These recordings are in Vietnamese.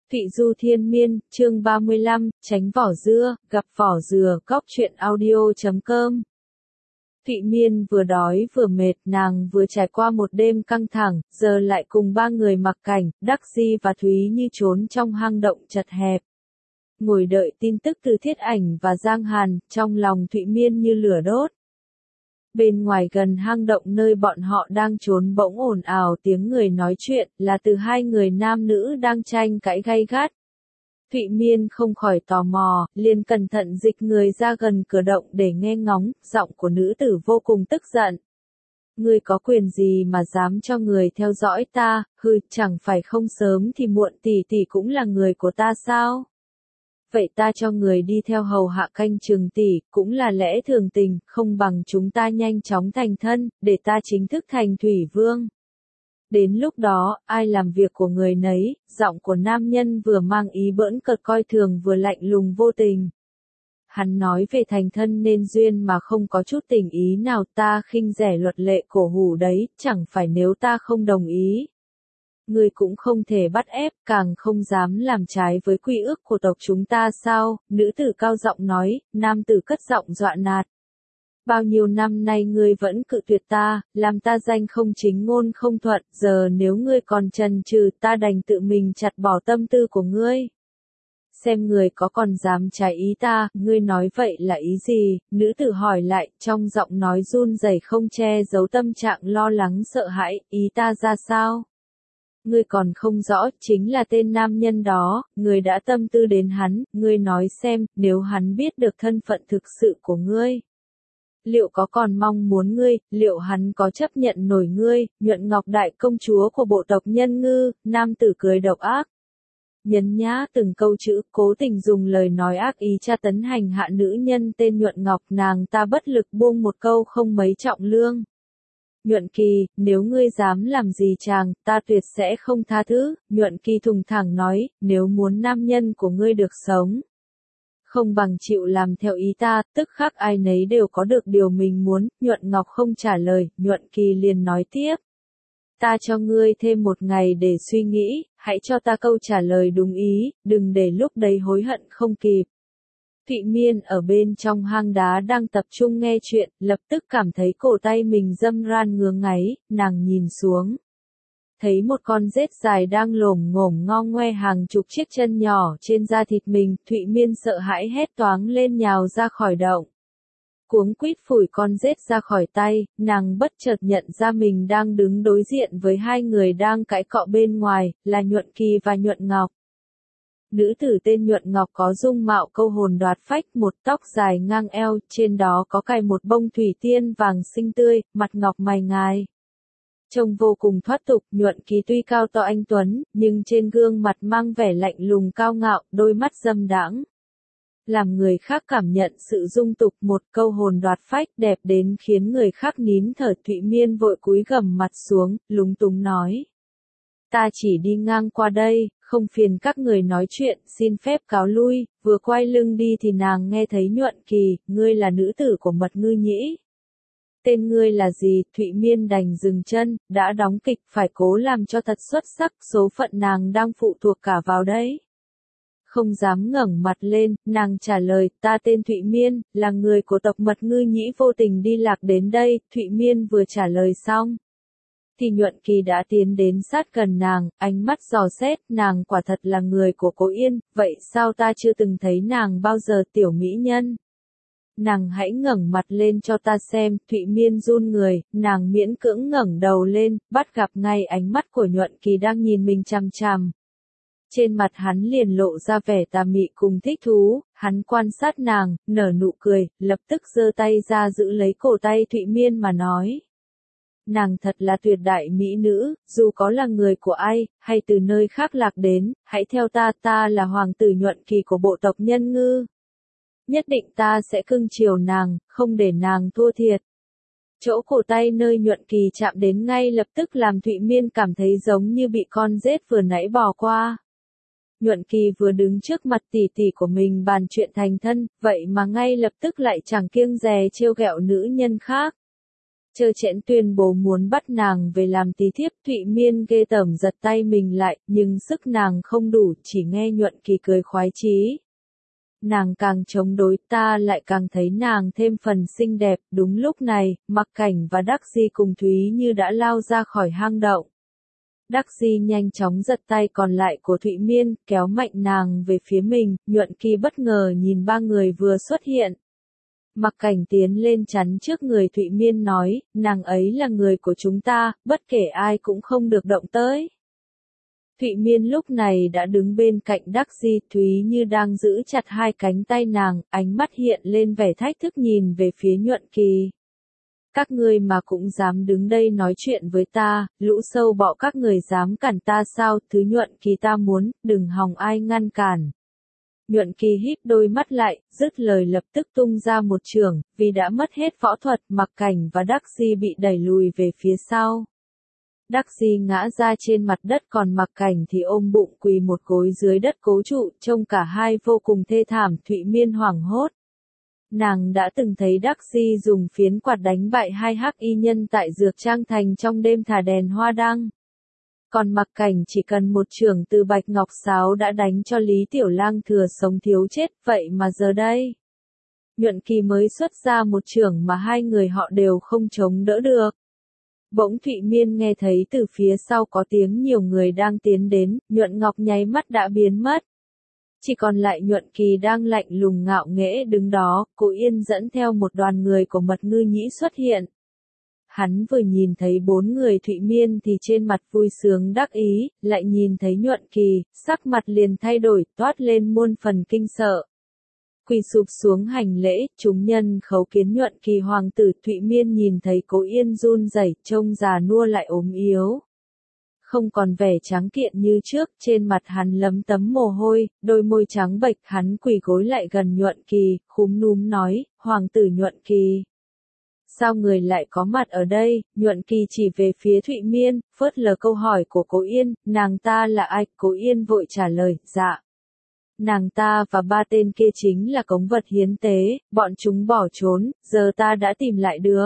Thụy Du Thiên Miên, chương 35, tránh vỏ dưa, gặp vỏ dừa, góc truyện audio.com. Thụy Miên vừa đói vừa mệt, nàng vừa trải qua một đêm căng thẳng, giờ lại cùng ba người mặc cảnh, Đắc Di và Thúy Như trốn trong hang động chật hẹp. Ngồi đợi tin tức từ Thiết Ảnh và Giang Hàn, trong lòng Thụy Miên như lửa đốt. Bên ngoài gần hang động nơi bọn họ đang trốn bỗng ồn ào tiếng người nói chuyện, là từ hai người nam nữ đang tranh cãi gay gắt. Thụy Miên không khỏi tò mò, liền cẩn thận dịch người ra gần cửa động để nghe ngóng, giọng của nữ tử vô cùng tức giận. Ngươi có quyền gì mà dám cho người theo dõi ta, chẳng phải không sớm thì muộn tỷ tỷ cũng là người của ta sao? Vậy ta cho người đi theo hầu hạ canh chừng tỷ, cũng là lẽ thường tình, không bằng chúng ta nhanh chóng thành thân, để ta chính thức thành thủy vương. Đến lúc đó, ai làm việc của người nấy, giọng của nam nhân vừa mang ý bỡn cợt coi thường vừa lạnh lùng vô tình. Hắn nói về thành thân nên duyên mà không có chút tình ý nào, ta khinh rẻ luật lệ cổ hủ đấy, chẳng phải nếu ta không đồng ý. Ngươi cũng không thể bắt ép, càng không dám làm trái với quy ước của tộc chúng ta sao, nữ tử cao giọng nói, nam tử cất giọng dọa nạt. Bao nhiêu năm nay ngươi vẫn cự tuyệt ta, làm ta danh không chính ngôn không thuận, giờ nếu ngươi còn chần chừ ta đành tự mình chặt bỏ tâm tư của ngươi. Xem người có còn dám trái ý ta, ngươi nói vậy là ý gì, nữ tử hỏi lại, trong giọng nói run rẩy không che giấu tâm trạng lo lắng sợ hãi, ý ta ra sao? Ngươi còn không rõ, chính là tên nam nhân đó, ngươi đã tâm tư đến hắn, ngươi nói xem, nếu hắn biết được thân phận thực sự của ngươi. Liệu có còn mong muốn ngươi, liệu hắn có chấp nhận nổi ngươi, Nhuận Ngọc đại công chúa của bộ tộc Nhân Ngư, nam tử cười độc ác. Nhấn nhá từng câu chữ, cố tình dùng lời nói ác ý tra tấn hành hạ nữ nhân tên Nhuận Ngọc, nàng ta bất lực buông một câu không mấy trọng lương. Nhuận Kỳ, nếu ngươi dám làm gì chàng, ta tuyệt sẽ không tha thứ, Nhuận Kỳ thùng thẳng nói, nếu muốn nam nhân của ngươi được sống. Không bằng chịu làm theo ý ta, tức khắc ai nấy đều có được điều mình muốn, Nhuận Ngọc không trả lời, Nhuận Kỳ liền nói tiếp. Ta cho ngươi thêm một ngày để suy nghĩ, hãy cho ta câu trả lời đúng ý, đừng để lúc đấy hối hận không kịp. Thụy Miên ở bên trong hang đá đang tập trung nghe chuyện, lập tức cảm thấy cổ tay mình râm ran ngứa ngáy, nàng nhìn xuống. Thấy một con rết dài đang lồm ngồm ngo ngoe hàng chục chiếc chân nhỏ trên da thịt mình, Thụy Miên sợ hãi hét toáng lên nhào ra khỏi động. Cuống quýt phủi con rết ra khỏi tay, nàng bất chợt nhận ra mình đang đứng đối diện với hai người đang cãi cọ bên ngoài, là Nhuận Kỳ và Nhuận Ngọc. Nữ tử tên Nhuận Ngọc có dung mạo câu hồn đoạt phách, một tóc dài ngang eo, trên đó có cài một bông thủy tiên vàng xinh tươi, mặt ngọc mày ngài. Trông vô cùng thoát tục, Nhuận Kỳ tuy cao to anh tuấn, nhưng trên gương mặt mang vẻ lạnh lùng cao ngạo, đôi mắt dâm đãng. Làm người khác cảm nhận sự dung tục, một câu hồn đoạt phách đẹp đến khiến người khác nín thở. Thụy Miên vội cúi gằm mặt xuống, lúng túng nói. Ta chỉ đi ngang qua đây, không phiền các người nói chuyện, xin phép cáo lui, vừa quay lưng đi thì nàng nghe thấy Nhuận Kỳ, ngươi là nữ tử của Mật Ngư Nhĩ. Tên ngươi là gì? Thụy Miên đành dừng chân, đã đóng kịch phải cố làm cho thật xuất sắc, số phận nàng đang phụ thuộc cả vào đấy. Không dám ngẩng mặt lên, nàng trả lời, ta tên Thụy Miên, là người của tộc Mật Ngư Nhĩ vô tình đi lạc đến đây. Thụy Miên vừa trả lời xong thì Nhuận Kỳ đã tiến đến sát gần nàng, ánh mắt dò xét, nàng quả thật là người của Cố Yên, vậy sao ta chưa từng thấy nàng bao giờ, tiểu mỹ nhân? Nàng hãy ngẩng mặt lên cho ta xem. Thụy Miên run người, nàng miễn cưỡng ngẩng đầu lên, bắt gặp ngay ánh mắt của Nhuận Kỳ đang nhìn mình chằm chằm. Trên mặt hắn liền lộ ra vẻ tà mị cùng thích thú, hắn quan sát nàng, nở nụ cười, lập tức giơ tay ra giữ lấy cổ tay Thụy Miên mà nói. Nàng thật là tuyệt đại mỹ nữ, dù có là người của ai, hay từ nơi khác lạc đến, hãy theo ta, ta là hoàng tử Nhuận Kỳ của bộ tộc Nhân Ngư. Nhất định ta sẽ cưng chiều nàng, không để nàng thua thiệt. Chỗ cổ tay nơi Nhuận Kỳ chạm đến ngay lập tức làm Thụy Miên cảm thấy giống như bị con rết vừa nãy bò qua. Nhuận Kỳ vừa đứng trước mặt tỷ tỷ của mình bàn chuyện thành thân, vậy mà ngay lập tức lại chẳng kiêng dè trêu ghẹo nữ nhân khác. Trơ trẽn tuyên bố muốn bắt nàng về làm tí thiếp. Thụy Miên ghê tởm giật tay mình lại, nhưng sức nàng không đủ, chỉ nghe Nhuận Kỳ cười khoái chí. Nàng càng chống đối, ta lại càng thấy nàng thêm phần xinh đẹp. Đúng lúc này, Mặc Cảnh và Đắc Di cùng Thúy Như đã lao ra khỏi hang động. Đắc Di nhanh chóng giật tay còn lại của Thụy Miên, kéo mạnh nàng về phía mình. Nhuận Kỳ bất ngờ nhìn ba người vừa xuất hiện. Mặc Cảnh tiến lên chắn trước người Thụy Miên nói, nàng ấy là người của chúng ta, bất kể ai cũng không được động tới. Thụy Miên lúc này đã đứng bên cạnh Đắc Di, Thúy Như đang giữ chặt hai cánh tay nàng, ánh mắt hiện lên vẻ thách thức nhìn về phía Nhuận Kỳ. Các ngươi mà cũng dám đứng đây nói chuyện với ta, lũ sâu bọ các người dám cản ta sao? Thứ Nhuận Kỳ ta muốn, đừng hòng ai ngăn cản. Nhuận Kỳ híp đôi mắt lại, dứt lời lập tức tung ra một chưởng, vì đã mất hết võ thuật, Mặc Cảnh và Đắc Di bị đẩy lùi về phía sau. Đắc Di ngã ra trên mặt đất còn Mặc Cảnh thì ôm bụng quỳ một gối dưới đất cố trụ, trông cả hai vô cùng thê thảm. Thụy Miên hoảng hốt. Nàng đã từng thấy Đắc Di dùng phiến quạt đánh bại hai hắc y nhân tại Dược Trang Thành trong đêm thả đèn hoa đăng. Còn Mặc Cảnh chỉ cần một chưởng từ Bạch Ngọc Sáo đã đánh cho Lý Tiểu Lang thừa sống thiếu chết, vậy mà giờ đây. Nhuận Kỳ mới xuất ra một chưởng mà hai người họ đều không chống đỡ được. Bỗng Thụy Miên nghe thấy từ phía sau có tiếng nhiều người đang tiến đến, Nhuận Ngọc nháy mắt đã biến mất. Chỉ còn lại Nhuận Kỳ đang lạnh lùng ngạo nghễ đứng đó, Cố Yên dẫn theo một đoàn người của Mật Ngư Nhĩ xuất hiện. Hắn vừa nhìn thấy bốn người Thụy Miên thì trên mặt vui sướng đắc ý, lại nhìn thấy Nhuận Kỳ, sắc mặt liền thay đổi, toát lên muôn phần kinh sợ. Quỳ sụp xuống hành lễ, chúng nhân khấu kiến Nhuận Kỳ hoàng tử. Thụy Miên nhìn thấy Cố Yên run rẩy, trông già nua lại ốm yếu. Không còn vẻ trắng kiện như trước, trên mặt hắn lấm tấm mồ hôi, đôi môi trắng bệch. Hắn quỳ gối lại gần Nhuận Kỳ, khúm núm nói, hoàng tử Nhuận Kỳ. Sao người lại có mặt ở đây? Nhuận Kỳ chỉ về phía Thụy Miên, phớt lờ câu hỏi của Cố Yên, nàng ta là ai? Cố Yên vội trả lời, dạ. Nàng ta và ba tên kia chính là cống vật hiến tế, bọn chúng bỏ trốn, giờ ta đã tìm lại được.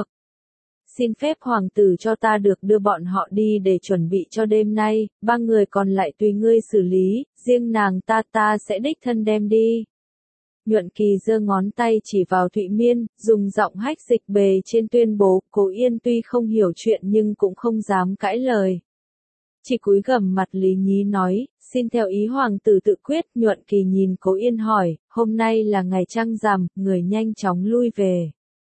Xin phép hoàng tử cho ta được đưa bọn họ đi để chuẩn bị cho đêm nay, ba người còn lại tùy ngươi xử lý, riêng nàng ta sẽ đích thân đem đi. Nhuận Kỳ giơ ngón tay chỉ vào Thụy Miên, dùng giọng hách dịch bề trên tuyên bố. Cố Yên tuy không hiểu chuyện nhưng cũng không dám cãi lời. Chỉ cúi gằm mặt lý nhí nói, xin theo ý hoàng tử tự quyết. Nhuận Kỳ nhìn Cố Yên hỏi, hôm nay là ngày trăng rằm, người nhanh chóng lui về.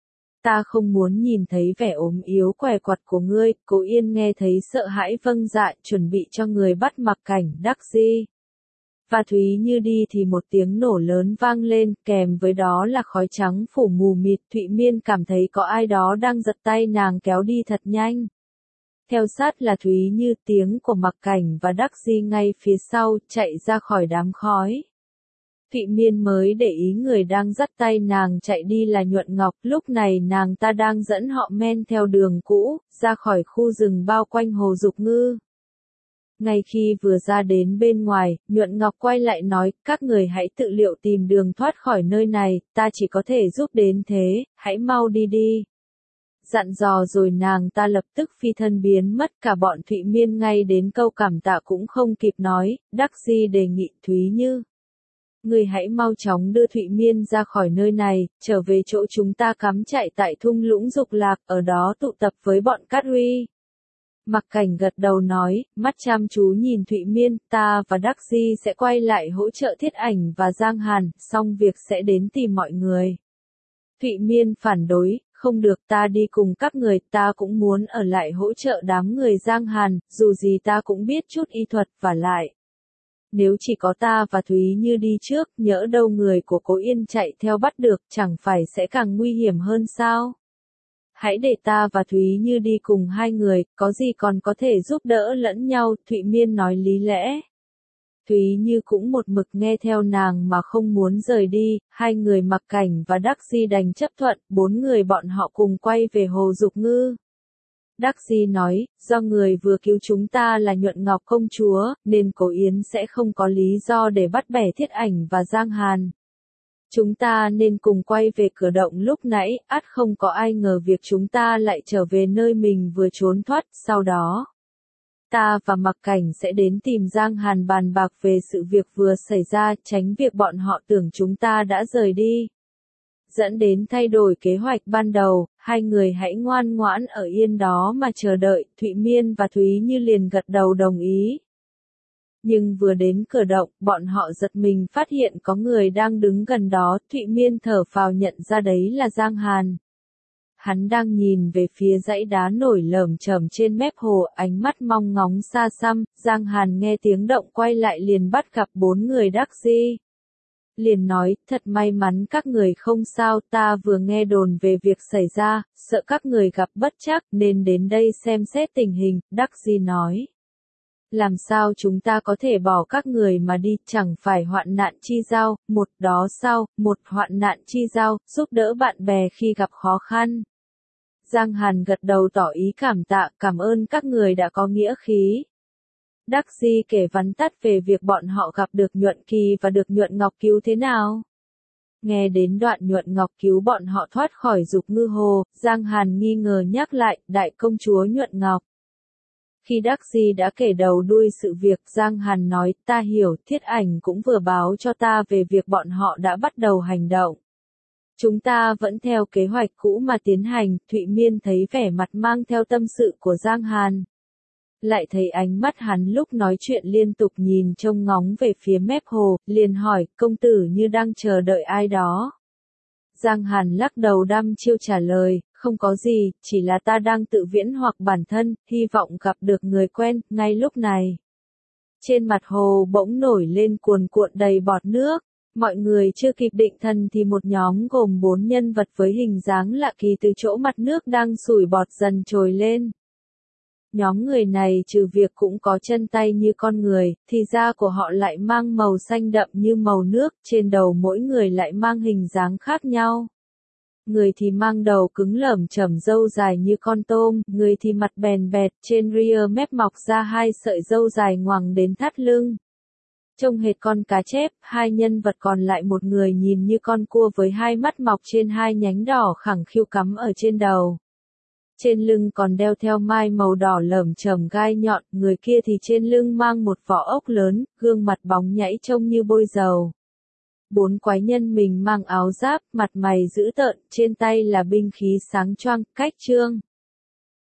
Ta không muốn nhìn thấy vẻ ốm yếu què quặt của ngươi. Cố Yên nghe thấy sợ hãi vâng dạ, chuẩn bị cho người bắt Mặc Cảnh, Đắc Di và Thúy Như đi thì một tiếng nổ lớn vang lên, kèm với đó là khói trắng phủ mù mịt. Thụy Miên cảm thấy có ai đó đang giật tay nàng kéo đi thật nhanh. Theo sát là Thúy Như, tiếng của Mặc Cảnh và Đắc Di ngay phía sau, chạy ra khỏi đám khói. Thụy Miên mới để ý người đang dắt tay nàng chạy đi là Nhuận Ngọc, lúc này nàng ta đang dẫn họ men theo đường cũ, ra khỏi khu rừng bao quanh Hồ Dục Ngư. Ngay khi vừa ra đến bên ngoài, Nhuận Ngọc quay lại nói, các người hãy tự liệu tìm đường thoát khỏi nơi này, ta chỉ có thể giúp đến thế, hãy mau đi đi. Dặn dò rồi nàng ta lập tức phi thân biến mất. Cả bọn Thụy Miên ngay đến câu cảm tạ cũng không kịp nói. Đắc Di đề nghị Thúy Như, người hãy mau chóng đưa Thụy Miên ra khỏi nơi này, trở về chỗ chúng ta cắm trại tại thung lũng Dục Lạc, ở đó tụ tập với bọn Cát Huy. Mặc Cảnh gật đầu nói, mắt chăm chú nhìn Thụy Miên, ta và Đắc Di sẽ quay lại hỗ trợ Thiết Ảnh và Giang Hàn, xong việc sẽ đến tìm mọi người. Thụy Miên phản đối, không được, ta đi cùng các người, ta cũng muốn ở lại hỗ trợ đám người Giang Hàn, dù gì ta cũng biết chút y thuật, và lại. Nếu chỉ có ta và Thúy Như đi trước, nhỡ đâu người của Cố Yên chạy theo bắt được, chẳng phải sẽ càng nguy hiểm hơn sao? Hãy để ta và Thúy Như đi cùng hai người, có gì còn có thể giúp đỡ lẫn nhau. Thụy Miên nói lý lẽ. Thúy Như cũng một mực nghe theo nàng mà không muốn rời đi. Hai người Mặc Cảnh và Đắc Di đành chấp thuận, bốn người bọn họ cùng quay về Hồ Dục Ngư. Đắc Di nói, do người vừa cứu chúng ta là Nhuận Ngọc công chúa, nên Cố Yến sẽ không có lý do để bắt bẻ Thiết Ảnh và Giang Hàn. Chúng ta nên cùng quay về cửa động lúc nãy, ắt không có ai ngờ việc chúng ta lại trở về nơi mình vừa trốn thoát, sau đó. Ta và Mặc Cảnh sẽ đến tìm Giang Hàn bàn bạc về sự việc vừa xảy ra, tránh việc bọn họ tưởng chúng ta đã rời đi. Dẫn đến thay đổi kế hoạch ban đầu, hai người hãy ngoan ngoãn ở yên đó mà chờ đợi, Thụy Miên và Thúy Như liền gật đầu đồng ý. Nhưng vừa đến cửa động, bọn họ giật mình phát hiện có người đang đứng gần đó, Thụy Miên thở phào nhận ra đấy là Giang Hàn. Hắn đang nhìn về phía dãy đá nổi lởm chởm trên mép hồ, ánh mắt mong ngóng xa xăm, Giang Hàn nghe tiếng động quay lại liền bắt gặp 4 người đắc di. Liền nói, thật may mắn các người không sao, ta vừa nghe đồn về việc xảy ra, sợ các người gặp bất trắc nên đến đây xem xét tình hình, đắc di nói. Làm sao chúng ta có thể bỏ các người mà đi, chẳng phải hoạn nạn chi giao, một đó sao, một hoạn nạn chi giao, giúp đỡ bạn bè khi gặp khó khăn. Giang Hàn gật đầu tỏ ý cảm tạ, cảm ơn các người đã có nghĩa khí. Đắc Di kể vắn tắt về việc bọn họ gặp được Nhuận Kỳ và được Nhuận Ngọc cứu thế nào. Nghe đến đoạn Nhuận Ngọc cứu bọn họ thoát khỏi dục ngư hồ, Giang Hàn nghi ngờ nhắc lại, đại công chúa Nhuận Ngọc. Khi Đắc Di đã kể đầu đuôi sự việc, Giang Hàn nói, ta hiểu, Thiết Ảnh cũng vừa báo cho ta về việc bọn họ đã bắt đầu hành động. Chúng ta vẫn theo kế hoạch cũ mà tiến hành, Thụy Miên thấy vẻ mặt mang theo tâm sự của Giang Hàn. Lại thấy ánh mắt hắn lúc nói chuyện liên tục nhìn trông ngóng về phía mép hồ, liền hỏi, công tử như đang chờ đợi ai đó. Giang Hàn lắc đầu đăm chiêu trả lời, không có gì, chỉ là ta đang tự viễn hoặc bản thân, hy vọng gặp được người quen, ngay lúc này. Trên mặt hồ bỗng nổi lên cuồn cuộn đầy bọt nước. Mọi người chưa kịp định thần thì một nhóm gồm 4 nhân vật với hình dáng lạ kỳ từ chỗ mặt nước đang sủi bọt dần trồi lên. Nhóm người này trừ việc cũng có chân tay như con người, thì da của họ lại mang màu xanh đậm như màu nước, trên đầu mỗi người lại mang hình dáng khác nhau. Người thì mang đầu cứng lởm chởm râu dài như con tôm, người thì mặt bèn bẹt, trên ria mép mọc ra 2 sợi râu dài ngoằng đến thắt lưng. Trông hệt con cá chép, 2 nhân vật còn lại một người nhìn như con cua với 2 mắt mọc trên 2 nhánh đỏ khẳng khiu cắm ở trên đầu. Trên lưng còn đeo theo mai màu đỏ lởm chởm gai nhọn, người kia thì trên lưng mang một vỏ ốc lớn, gương mặt bóng nhảy trông như bôi dầu. 4 quái nhân mình mang áo giáp, mặt mày dữ tợn, trên tay là binh khí sáng choang, cách trương.